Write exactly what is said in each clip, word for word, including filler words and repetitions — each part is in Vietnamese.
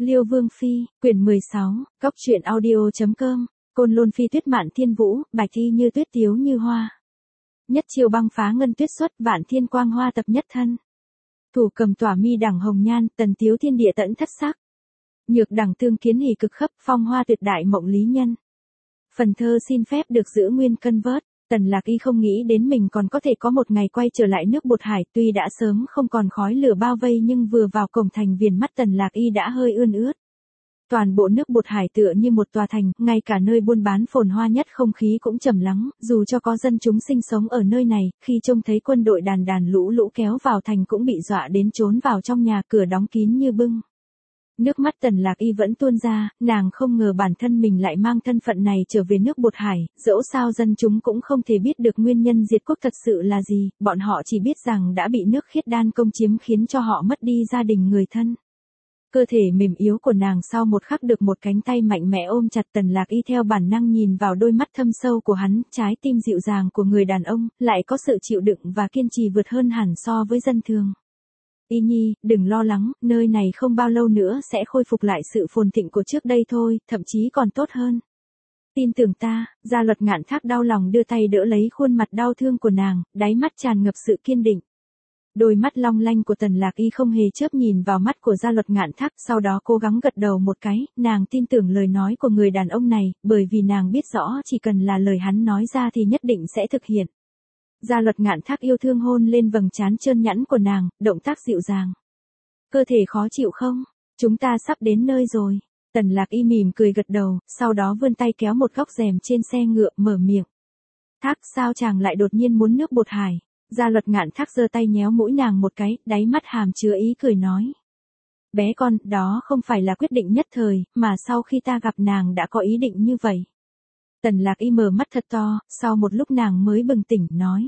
Liêu Vương Phi, quyển mười sáu, Cóc truyện audio.com, Côn Lôn Phi tuyết mạn thiên vũ, bạch thi như tuyết tiếu như hoa. Nhất chiều băng phá ngân tuyết xuất, vạn thiên quang hoa tập nhất thân. Thủ cầm tỏa mi đẳng hồng nhan, tần tiếu thiên địa tẫn thất sắc. Nhược đẳng tương kiến hỷ cực khấp, phong hoa tuyệt đại mộng lý nhân. Phần thơ xin phép được giữ nguyên cân vớt. Tần Lạc Y không nghĩ đến mình còn có thể có một ngày quay trở lại nước Bột Hải, tuy đã sớm không còn khói lửa bao vây nhưng vừa vào cổng thành viền mắt Tần Lạc Y đã hơi ươn ướt. Toàn bộ nước Bột Hải tựa như một tòa thành, ngay cả nơi buôn bán phồn hoa nhất không khí cũng trầm lắng, dù cho có dân chúng sinh sống ở nơi này, khi trông thấy quân đội đàn đàn lũ lũ kéo vào thành cũng bị dọa đến trốn vào trong nhà, cửa đóng kín như bưng. Nước mắt Tần Lạc Y vẫn tuôn ra, nàng không ngờ bản thân mình lại mang thân phận này trở về nước Bột Hải, dẫu sao dân chúng cũng không thể biết được nguyên nhân diệt quốc thật sự là gì, bọn họ chỉ biết rằng đã bị nước Khiết Đan công chiếm khiến cho họ mất đi gia đình người thân. Cơ thể mềm yếu của nàng sau một khắc được một cánh tay mạnh mẽ ôm chặt. Tần Lạc Y theo bản năng nhìn vào đôi mắt thâm sâu của hắn, trái tim dịu dàng của người đàn ông, lại có sự chịu đựng và kiên trì vượt hơn hẳn so với dân thường. Y Nhi, đừng lo lắng, nơi này không bao lâu nữa sẽ khôi phục lại sự phồn thịnh của trước đây thôi, thậm chí còn tốt hơn. Tin tưởng ta. Gia Luật Ngạn Thác đau lòng đưa tay đỡ lấy khuôn mặt đau thương của nàng, đáy mắt tràn ngập sự kiên định. Đôi mắt long lanh của Tần Lạc Y không hề chớp nhìn vào mắt của Gia Luật Ngạn Thác, sau đó cố gắng gật đầu một cái, nàng tin tưởng lời nói của người đàn ông này, bởi vì nàng biết rõ chỉ cần là lời hắn nói ra thì nhất định sẽ thực hiện. Gia Luật Ngạn Thác yêu thương hôn lên vầng trán trơn nhẵn của nàng, động tác dịu dàng. Cơ thể khó chịu không? Chúng ta sắp đến nơi rồi. Tần Lạc Y mỉm cười gật đầu, sau đó vươn tay kéo một góc rèm trên xe ngựa, mở miệng. Thác, sao chàng lại đột nhiên muốn nước Bột Hải? Gia Luật Ngạn Thác giơ tay nhéo mũi nàng một cái, đáy mắt hàm chứa ý cười nói. Bé con, đó không phải là quyết định nhất thời, mà sau khi ta gặp nàng đã có ý định như vậy. Tần Lạc Y mở mắt thật to, sau một lúc nàng mới bừng tỉnh, nói.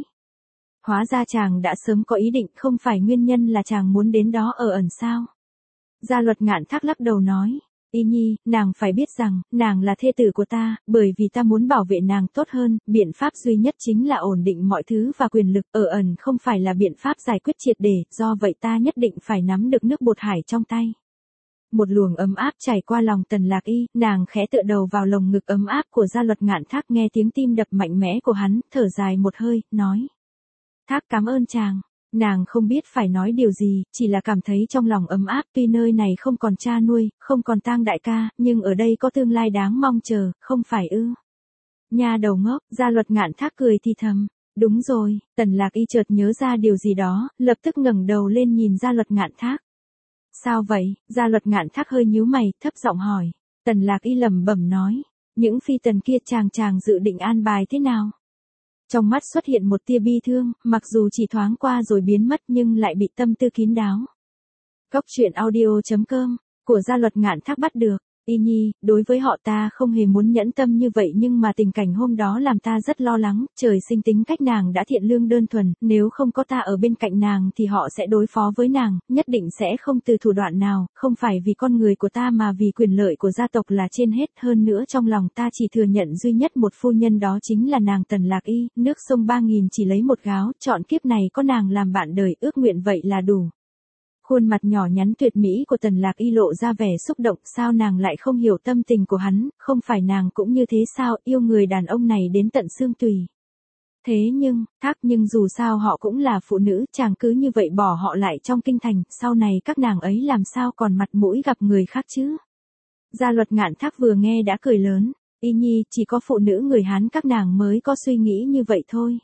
Hóa ra chàng đã sớm có ý định, không phải nguyên nhân là chàng muốn đến đó ở ẩn sao? Gia Luật Ngạn Thác lắc đầu nói. Y Nhi, nàng phải biết rằng, nàng là thê tử của ta, bởi vì ta muốn bảo vệ nàng tốt hơn, biện pháp duy nhất chính là ổn định mọi thứ và quyền lực, ở ẩn không phải là biện pháp giải quyết triệt để, do vậy ta nhất định phải nắm được nước Bột Hải trong tay. Một luồng ấm áp chảy qua lòng Tần Lạc Y, nàng khẽ tựa đầu vào lồng ngực ấm áp của Gia Luật Ngạn Thác, nghe tiếng tim đập mạnh mẽ của hắn, thở dài một hơi, nói. Thác, cảm ơn chàng. Nàng không biết phải nói điều gì, chỉ là cảm thấy trong lòng ấm áp, tuy nơi này không còn cha nuôi, không còn Tang đại ca, nhưng ở đây có tương lai đáng mong chờ, không phải ư? Nha đầu ngốc, Gia Luật Ngạn Thác cười thì thầm. Đúng rồi. Tần Lạc Y chợt nhớ ra điều gì đó, lập tức ngẩng đầu lên nhìn Gia Luật Ngạn Thác. Sao vậy? Gia Luật Ngạn Thác hơi nhíu mày, thấp giọng hỏi. Tần Lạc Y lẩm bẩm nói. Những phi tần kia chàng chàng dự định an bài thế nào? Trong mắt xuất hiện một tia bi thương, mặc dù chỉ thoáng qua rồi biến mất nhưng lại bị tâm tư kín đáo. Cóc truyện audio.com, của Gia Luật Ngạn Thác bắt được. Y Nhi, đối với họ ta không hề muốn nhẫn tâm như vậy nhưng mà tình cảnh hôm đó làm ta rất lo lắng, trời sinh tính cách nàng đã thiện lương đơn thuần, nếu không có ta ở bên cạnh nàng thì họ sẽ đối phó với nàng, nhất định sẽ không từ thủ đoạn nào, không phải vì con người của ta mà vì quyền lợi của gia tộc là trên hết, hơn nữa trong lòng ta chỉ thừa nhận duy nhất một phu nhân đó chính là nàng Tần Lạc Y, nước sông ba nghìn chỉ lấy một gáo, chọn kiếp này có nàng làm bạn đời, ước nguyện vậy là đủ. Khuôn mặt nhỏ nhắn tuyệt mỹ của Tần Lạc Y lộ ra vẻ xúc động, sao nàng lại không hiểu tâm tình của hắn, không phải nàng cũng như thế sao, yêu người đàn ông này đến tận xương tùy. Thế nhưng, Thác, nhưng dù sao họ cũng là phụ nữ, chàng cứ như vậy bỏ họ lại trong kinh thành, sau này các nàng ấy làm sao còn mặt mũi gặp người khác chứ? Gia Luật Ngạn Thác vừa nghe đã cười lớn. Y Nhi, chỉ có phụ nữ người Hán các nàng mới có suy nghĩ như vậy thôi.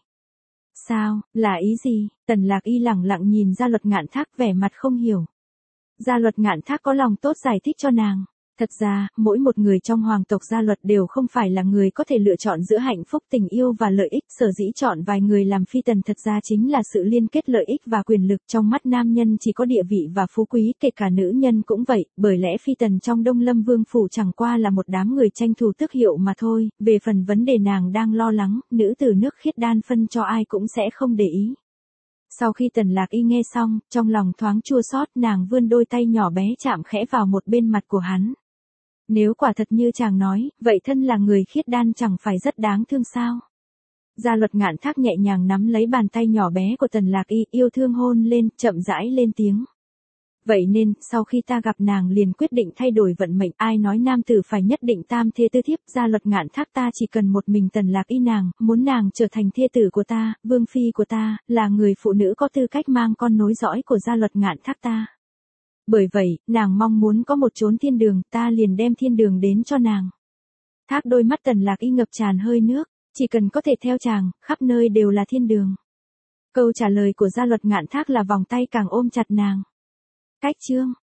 Sao, là ý gì? Tần Lạc Y lẳng lặng nhìn Gia Luật Ngạn Thác, vẻ mặt không hiểu. Gia Luật Ngạn Thác có lòng tốt giải thích cho nàng. Thật ra, mỗi một người trong hoàng tộc Gia Luật đều không phải là người có thể lựa chọn giữa hạnh phúc, tình yêu và lợi ích, sở dĩ chọn vài người làm phi tần thật ra chính là sự liên kết lợi ích và quyền lực, trong mắt nam nhân chỉ có địa vị và phú quý, kể cả nữ nhân cũng vậy, bởi lẽ phi tần trong Đông Lâm Vương phủ chẳng qua là một đám người tranh thủ tước hiệu mà thôi, về phần vấn đề nàng đang lo lắng, nữ tử nước Khiết Đan phân cho ai cũng sẽ không để ý. Sau khi Tần Lạc Y nghe xong, trong lòng thoáng chua xót, nàng vươn đôi tay nhỏ bé chạm khẽ vào một bên mặt của hắn. Nếu quả thật như chàng nói, vậy thân là người Khiết Đan chẳng phải rất đáng thương sao? Gia Luật Ngạn Thác nhẹ nhàng nắm lấy bàn tay nhỏ bé của Tần Lạc Y, yêu thương hôn lên, chậm rãi lên tiếng. Vậy nên, sau khi ta gặp nàng liền quyết định thay đổi vận mệnh, ai nói nam tử phải nhất định tam thê tứ thiếp, Gia Luật Ngạn Thác ta chỉ cần một mình Tần Lạc Y nàng, muốn nàng trở thành thê tử của ta, vương phi của ta, là người phụ nữ có tư cách mang con nối dõi của Gia Luật Ngạn Thác ta. Bởi vậy, nàng mong muốn có một chốn thiên đường, ta liền đem thiên đường đến cho nàng. Thác đôi mắt Tần Lạc Y ngập tràn hơi nước, chỉ cần có thể theo chàng, khắp nơi đều là thiên đường. Câu trả lời của Gia Luật Ngạn Thác là vòng tay càng ôm chặt nàng. Cách chương